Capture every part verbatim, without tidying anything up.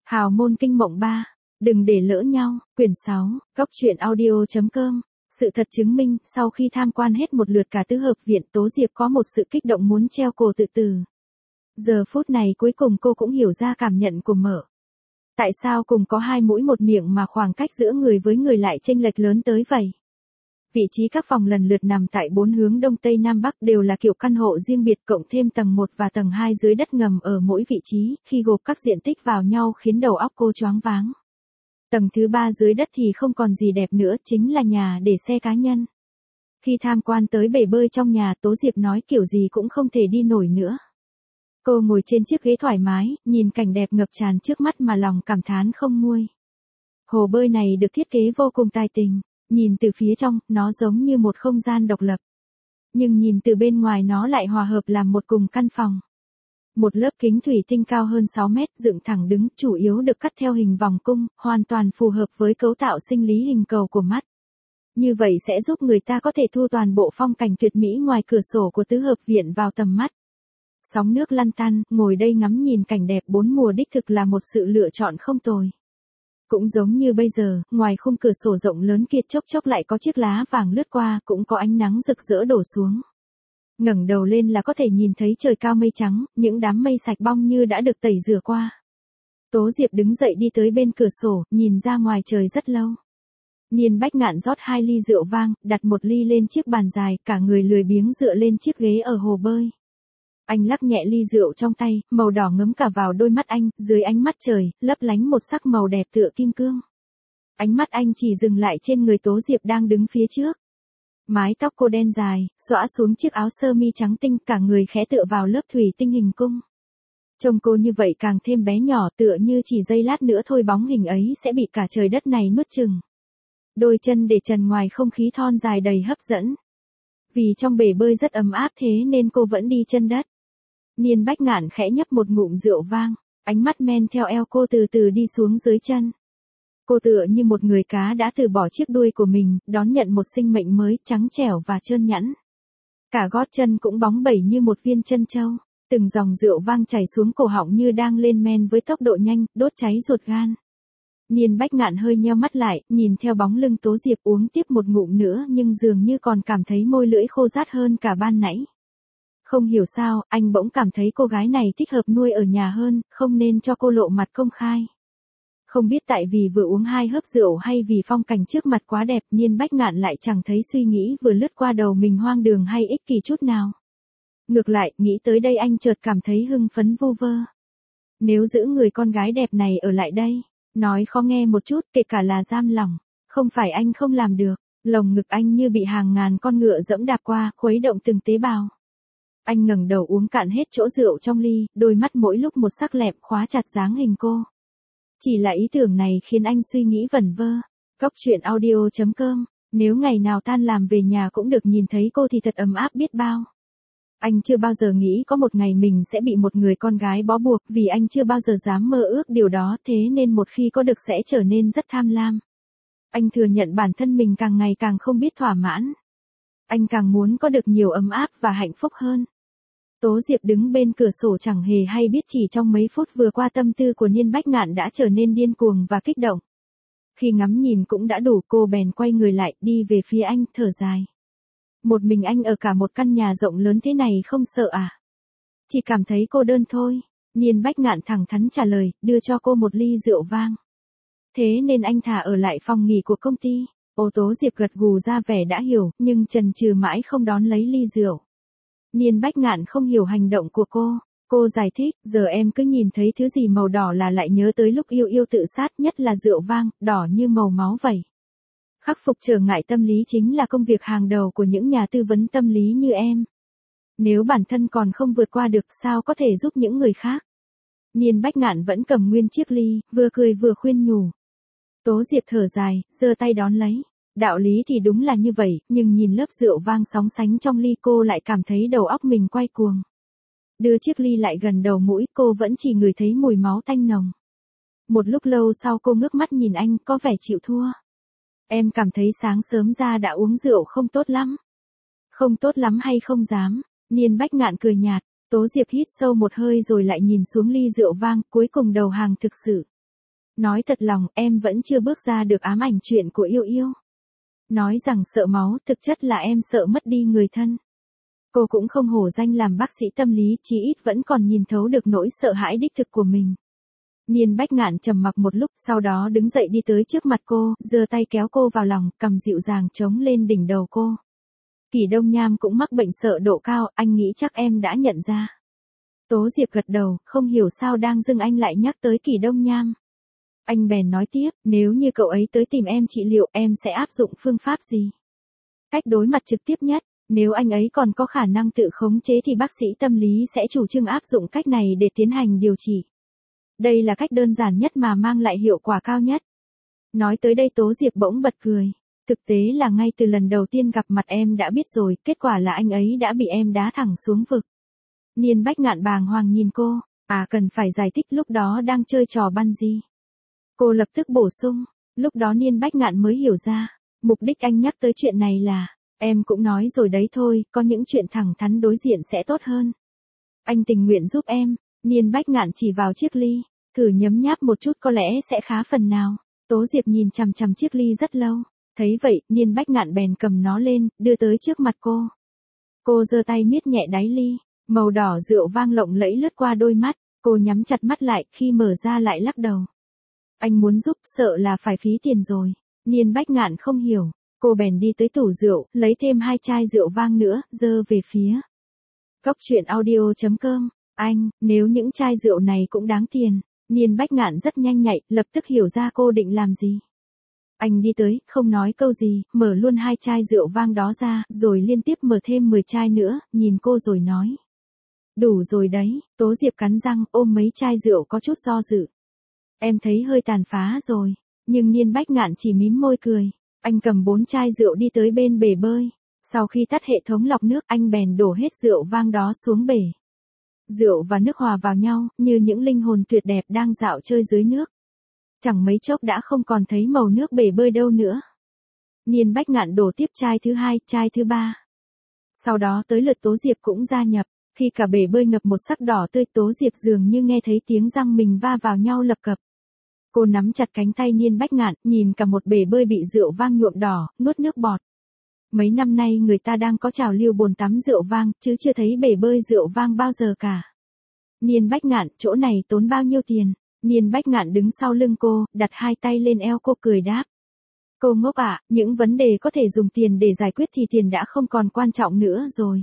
Hào môn kinh mộng ba. Đừng để lỡ nhau. Quyển sáu. Góc truyện audio.com. Sự thật chứng minh, sau khi tham quan hết một lượt cả tứ hợp viện, Tố Diệp có một sự kích động muốn treo cổ tự tử. Giờ phút này cuối cùng cô cũng hiểu ra cảm nhận của Mợ. Tại sao cùng có hai mũi một miệng mà khoảng cách giữa người với người lại chênh lệch lớn tới vậy? Vị trí các phòng lần lượt nằm tại bốn hướng đông tây nam bắc, đều là kiểu căn hộ riêng biệt, cộng thêm tầng một và tầng hai dưới đất ngầm ở mỗi vị trí, khi gộp các diện tích vào nhau khiến đầu óc cô choáng váng. Tầng thứ ba dưới đất thì không còn gì đẹp nữa, chính là nhà để xe cá nhân. Khi tham quan tới bể bơi trong nhà, Tố Diệp nói kiểu gì cũng không thể đi nổi nữa. Cô ngồi trên chiếc ghế thoải mái, nhìn cảnh đẹp ngập tràn trước mắt mà lòng cảm thán không nguôi. Hồ bơi này được thiết kế vô cùng tài tình, nhìn từ phía trong, nó giống như một không gian độc lập. Nhưng nhìn từ bên ngoài nó lại hòa hợp làm một cùng căn phòng. Một lớp kính thủy tinh cao hơn sáu mét, dựng thẳng đứng, chủ yếu được cắt theo hình vòng cung, hoàn toàn phù hợp với cấu tạo sinh lý hình cầu của mắt. Như vậy sẽ giúp người ta có thể thu toàn bộ phong cảnh tuyệt mỹ ngoài cửa sổ của tứ hợp viện vào tầm mắt. Sóng nước lăn tăn, ngồi đây ngắm nhìn cảnh đẹp bốn mùa đích thực là một sự lựa chọn không tồi. Cũng giống như bây giờ, ngoài khung cửa sổ rộng lớn kia chốc chốc lại có chiếc lá vàng lướt qua, cũng có ánh nắng rực rỡ đổ xuống. Ngẩng đầu lên là có thể nhìn thấy trời cao mây trắng, những đám mây sạch bong như đã được tẩy rửa qua. Tố Diệp đứng dậy đi tới bên cửa sổ, nhìn ra ngoài trời rất lâu. Niên Bách Ngạn rót hai ly rượu vang, đặt một ly lên chiếc bàn dài, cả người lười biếng dựa lên chiếc ghế ở hồ bơi. Anh lắc nhẹ ly rượu trong tay, màu đỏ ngấm cả vào đôi mắt anh, dưới ánh mắt trời, lấp lánh một sắc màu đẹp tựa kim cương. Ánh mắt anh chỉ dừng lại trên người Tố Diệp đang đứng phía trước. Mái tóc cô đen dài, xõa xuống chiếc áo sơ mi trắng tinh, cả người khẽ tựa vào lớp thủy tinh hình cung. Trông cô như vậy càng thêm bé nhỏ, tựa như chỉ giây lát nữa thôi bóng hình ấy sẽ bị cả trời đất này nuốt chửng. Đôi chân để trần ngoài không khí thon dài đầy hấp dẫn. Vì trong bể bơi rất ấm áp thế nên cô vẫn đi chân đất. Niên Bách Ngạn khẽ nhấp một ngụm rượu vang, ánh mắt men theo eo cô từ từ đi xuống dưới chân. Cô tựa như một người cá đã từ bỏ chiếc đuôi của mình, đón nhận một sinh mệnh mới, trắng trẻo và trơn nhẵn. Cả gót chân cũng bóng bẩy như một viên chân châu, từng dòng rượu vang chảy xuống cổ họng như đang lên men với tốc độ nhanh, đốt cháy ruột gan. Niên Bách Ngạn hơi nheo mắt lại, nhìn theo bóng lưng Tố Diệp uống tiếp một ngụm nữa nhưng dường như còn cảm thấy môi lưỡi khô rát hơn cả ban nãy. Không hiểu sao, anh bỗng cảm thấy cô gái này thích hợp nuôi ở nhà hơn, không nên cho cô lộ mặt công khai. Không biết tại vì vừa uống hai hớp rượu hay vì phong cảnh trước mặt quá đẹp, Niên Bách Ngạn lại chẳng thấy suy nghĩ vừa lướt qua đầu mình hoang đường hay ích kỷ chút nào. Ngược lại, nghĩ tới đây anh chợt cảm thấy hưng phấn vu vơ. Nếu giữ người con gái đẹp này ở lại đây, nói khó nghe một chút, kể cả là giam lòng, không phải anh không làm được, lồng ngực anh như bị hàng ngàn con ngựa dẫm đạp qua, khuấy động từng tế bào. Anh ngẩng đầu uống cạn hết chỗ rượu trong ly, đôi mắt mỗi lúc một sắc lẹm khóa chặt dáng hình cô. Chỉ là ý tưởng này khiến anh suy nghĩ vẩn vơ. Góc truyện audio.com, nếu ngày nào tan làm về nhà cũng được nhìn thấy cô thì thật ấm áp biết bao. Anh chưa bao giờ nghĩ có một ngày mình sẽ bị một người con gái bó buộc, vì anh chưa bao giờ dám mơ ước điều đó, thế nên một khi có được sẽ trở nên rất tham lam. Anh thừa nhận bản thân mình càng ngày càng không biết thỏa mãn. Anh càng muốn có được nhiều ấm áp và hạnh phúc hơn. Tố Diệp đứng bên cửa sổ chẳng hề hay biết chỉ trong mấy phút vừa qua tâm tư của Niên Bách Ngạn đã trở nên điên cuồng và kích động. Khi ngắm nhìn cũng đã đủ, cô bèn quay người lại, đi về phía anh, thở dài. Một mình anh ở cả một căn nhà rộng lớn thế này không sợ à? Chỉ cảm thấy cô đơn thôi. Niên Bách Ngạn thẳng thắn trả lời, đưa cho cô một ly rượu vang. Thế nên anh thả ở lại phòng nghỉ của công ty. Ô Tố Diệp gật gù ra vẻ đã hiểu, nhưng chần chừ mãi không đón lấy ly rượu. Niên Bách Ngạn không hiểu hành động của cô. Cô giải thích, giờ em cứ nhìn thấy thứ gì màu đỏ là lại nhớ tới lúc yêu yêu tự sát, nhất là rượu vang, đỏ như màu máu vậy. Khắc phục trở ngại tâm lý chính là công việc hàng đầu của những nhà tư vấn tâm lý như em. Nếu bản thân còn không vượt qua được, sao có thể giúp những người khác? Niên Bách Ngạn vẫn cầm nguyên chiếc ly, vừa cười vừa khuyên nhủ. Tố Diệp thở dài, giơ tay đón lấy. Đạo lý thì đúng là như vậy, nhưng nhìn lớp rượu vang sóng sánh trong ly cô lại cảm thấy đầu óc mình quay cuồng. Đưa chiếc ly lại gần đầu mũi, cô vẫn chỉ ngửi thấy mùi máu tanh nồng. Một lúc lâu sau cô ngước mắt nhìn anh, có vẻ chịu thua. Em cảm thấy sáng sớm ra đã uống rượu không tốt lắm. Không tốt lắm hay không dám? Niên Bách Ngạn cười nhạt. Tố Diệp hít sâu một hơi rồi lại nhìn xuống ly rượu vang, cuối cùng đầu hàng thực sự. Nói thật lòng, em vẫn chưa bước ra được ám ảnh chuyện của Yêu Yêu. Nói rằng sợ máu, thực chất là em sợ mất đi người thân. Cô cũng không hổ danh làm bác sĩ tâm lý, chí ít vẫn còn nhìn thấu được nỗi sợ hãi đích thực của mình. Niên Bách Ngạn trầm mặc một lúc, sau đó đứng dậy đi tới trước mặt cô, giơ tay kéo cô vào lòng, cầm dịu dàng chống lên đỉnh đầu cô. Kỷ Đông Nham cũng mắc bệnh sợ độ cao, anh nghĩ chắc em đã nhận ra. Tố Diệp gật đầu, không hiểu sao đang dưng anh lại nhắc tới Kỷ Đông Nham. Anh bèn nói tiếp, nếu như cậu ấy tới tìm em trị liệu, em sẽ áp dụng phương pháp gì? Cách đối mặt trực tiếp nhất, nếu anh ấy còn có khả năng tự khống chế thì bác sĩ tâm lý sẽ chủ trương áp dụng cách này để tiến hành điều trị. Đây là cách đơn giản nhất mà mang lại hiệu quả cao nhất. Nói tới đây Tố Diệp bỗng bật cười. Thực tế là ngay từ lần đầu tiên gặp mặt em đã biết rồi, kết quả là anh ấy đã bị em đá thẳng xuống vực. Niên Bách Ngạn bàng hoàng nhìn cô, à cần phải giải thích lúc đó đang chơi trò bungee. Cô lập tức bổ sung, lúc đó Niên Bách Ngạn mới hiểu ra, mục đích anh nhắc tới chuyện này là, em cũng nói rồi đấy thôi, có những chuyện thẳng thắn đối diện sẽ tốt hơn. Anh tình nguyện giúp em. Niên Bách Ngạn chỉ vào chiếc ly, thử nhấm nháp một chút có lẽ sẽ khá phần nào. Tố Diệp nhìn chằm chằm chiếc ly rất lâu, thấy vậy, Niên Bách Ngạn bèn cầm nó lên, đưa tới trước mặt cô. Cô giơ tay miết nhẹ đáy ly, màu đỏ rượu vang lộng lẫy lướt qua đôi mắt, cô nhắm chặt mắt lại, khi mở ra lại lắc đầu. Anh muốn giúp, sợ là phải phí tiền rồi. Niên Bách Ngạn không hiểu, cô bèn đi tới tủ rượu, lấy thêm hai chai rượu vang nữa, giơ về phía. Cốc truyện audio chấm com. Anh, nếu những chai rượu này cũng đáng tiền. Niên Bách Ngạn rất nhanh nhạy, lập tức hiểu ra cô định làm gì. Anh đi tới, không nói câu gì, mở luôn hai chai rượu vang đó ra, rồi liên tiếp mở thêm mười chai nữa, nhìn cô rồi nói. Đủ rồi đấy. Tố Diệp cắn răng, ôm mấy chai rượu có chút do dự. Em thấy hơi tàn phá rồi. Nhưng Niên Bách Ngạn chỉ mím môi cười. Anh cầm bốn chai rượu đi tới bên bể bơi. Sau khi tắt hệ thống lọc nước, anh bèn đổ hết rượu vang đó xuống bể. Rượu và nước hòa vào nhau, như những linh hồn tuyệt đẹp đang dạo chơi dưới nước. Chẳng mấy chốc đã không còn thấy màu nước bể bơi đâu nữa. Niên Bách Ngạn đổ tiếp chai thứ hai, chai thứ ba. Sau đó tới lượt Tố Diệp cũng gia nhập. Khi cả bể bơi ngập một sắc đỏ tươi, Tố Diệp dường như nghe thấy tiếng răng mình va vào nhau lập cập. Cô nắm chặt cánh tay Niên Bách Ngạn, nhìn cả một bể bơi bị rượu vang nhuộm đỏ, nuốt nước bọt. Mấy năm nay người ta đang có trào lưu bồn tắm rượu vang, chứ chưa thấy bể bơi rượu vang bao giờ cả. Niên Bách Ngạn, chỗ này tốn bao nhiêu tiền? Niên Bách Ngạn đứng sau lưng cô, đặt hai tay lên eo cô cười đáp. Cô ngốc ạ, những vấn đề có thể dùng tiền để giải quyết thì tiền đã không còn quan trọng nữa rồi.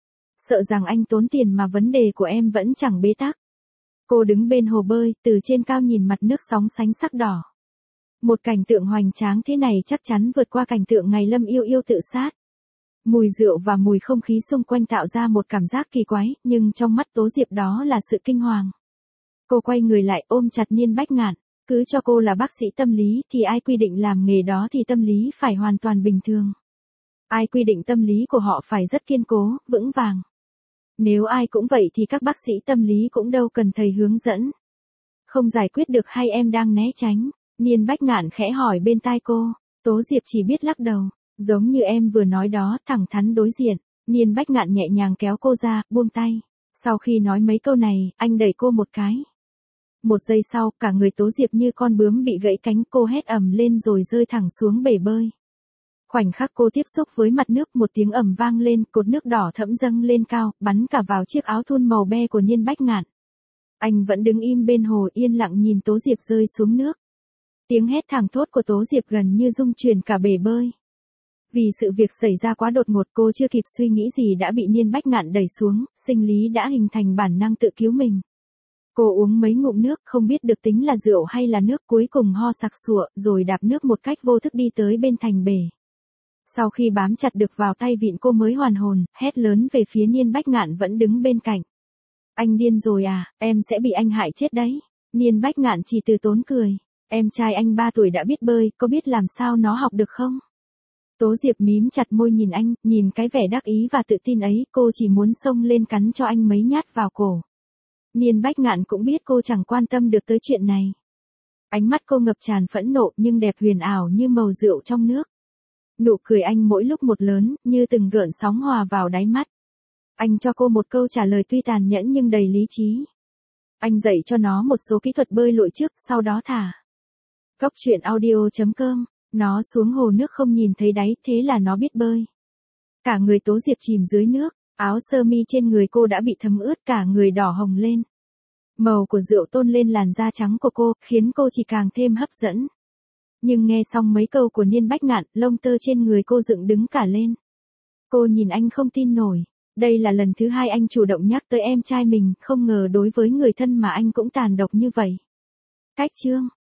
Sợ rằng anh tốn tiền mà vấn đề của em vẫn chẳng bế tắc. Cô đứng bên hồ bơi, từ trên cao nhìn mặt nước sóng sánh sắc đỏ. Một cảnh tượng hoành tráng thế này chắc chắn vượt qua cảnh tượng ngày Lâm Yêu Yêu tự sát. Mùi rượu và mùi không khí xung quanh tạo ra một cảm giác kỳ quái, nhưng trong mắt Tố Diệp đó là sự kinh hoàng. Cô quay người lại ôm chặt Niên Bách Ngạn, cứ cho cô là bác sĩ tâm lý thì ai quy định làm nghề đó thì tâm lý phải hoàn toàn bình thường. Ai quy định tâm lý của họ phải rất kiên cố, vững vàng. Nếu ai cũng vậy thì các bác sĩ tâm lý cũng đâu cần thầy hướng dẫn. Không giải quyết được hay em đang né tránh? Niên Bách Ngạn khẽ hỏi bên tai cô. Tố Diệp chỉ biết lắc đầu. Giống như em vừa nói đó, thẳng thắn đối diện. Niên Bách Ngạn nhẹ nhàng kéo cô ra, buông tay. Sau khi nói mấy câu này, anh đẩy cô một cái. Một giây sau, cả người Tố Diệp như con bướm bị gãy cánh, cô hét ầm lên rồi rơi thẳng xuống bể bơi. Khoảnh khắc cô tiếp xúc với mặt nước, một tiếng ầm vang lên, cột nước đỏ thẫm dâng lên cao, bắn cả vào chiếc áo thun màu be của Niên Bách Ngạn. Anh vẫn đứng im bên hồ yên lặng nhìn Tố Diệp rơi xuống nước. Tiếng hét thảng thốt của Tố Diệp gần như rung chuyển cả bể bơi. Vì sự việc xảy ra quá đột ngột, cô chưa kịp suy nghĩ gì đã bị Niên Bách Ngạn đẩy xuống, sinh lý đã hình thành bản năng tự cứu mình. Cô uống mấy ngụm nước, không biết được tính là rượu hay là nước, cuối cùng ho sặc sụa, rồi đạp nước một cách vô thức đi tới bên thành bể. Sau khi bám chặt được vào tay vịn cô mới hoàn hồn, hét lớn về phía Niên Bách Ngạn vẫn đứng bên cạnh. Anh điên rồi à, em sẽ bị anh hại chết đấy. Niên Bách Ngạn chỉ từ tốn cười. Em trai anh ba tuổi đã biết bơi, có biết làm sao nó học được không? Tố Diệp mím chặt môi nhìn anh, nhìn cái vẻ đắc ý và tự tin ấy, cô chỉ muốn xông lên cắn cho anh mấy nhát vào cổ. Niên Bách Ngạn cũng biết cô chẳng quan tâm được tới chuyện này. Ánh mắt cô ngập tràn phẫn nộ nhưng đẹp huyền ảo như màu rượu trong nước. Nụ cười anh mỗi lúc một lớn, như từng gợn sóng hòa vào đáy mắt. Anh cho cô một câu trả lời tuy tàn nhẫn nhưng đầy lý trí. Anh dạy cho nó một số kỹ thuật bơi lội trước, sau đó thả Cóc truyện audio chấm com, nó xuống hồ nước không nhìn thấy đáy, thế là nó biết bơi. Cả người Tố Diệp chìm dưới nước, áo sơ mi trên người cô đã bị thấm ướt, cả người đỏ hồng lên. Màu của rượu tôn lên làn da trắng của cô, khiến cô chỉ càng thêm hấp dẫn. Nhưng nghe xong mấy câu của Niên Bách Ngạn, lông tơ trên người cô dựng đứng cả lên. Cô nhìn anh không tin nổi. Đây là lần thứ hai anh chủ động nhắc tới em trai mình, không ngờ đối với người thân mà anh cũng tàn độc như vậy. Cách chương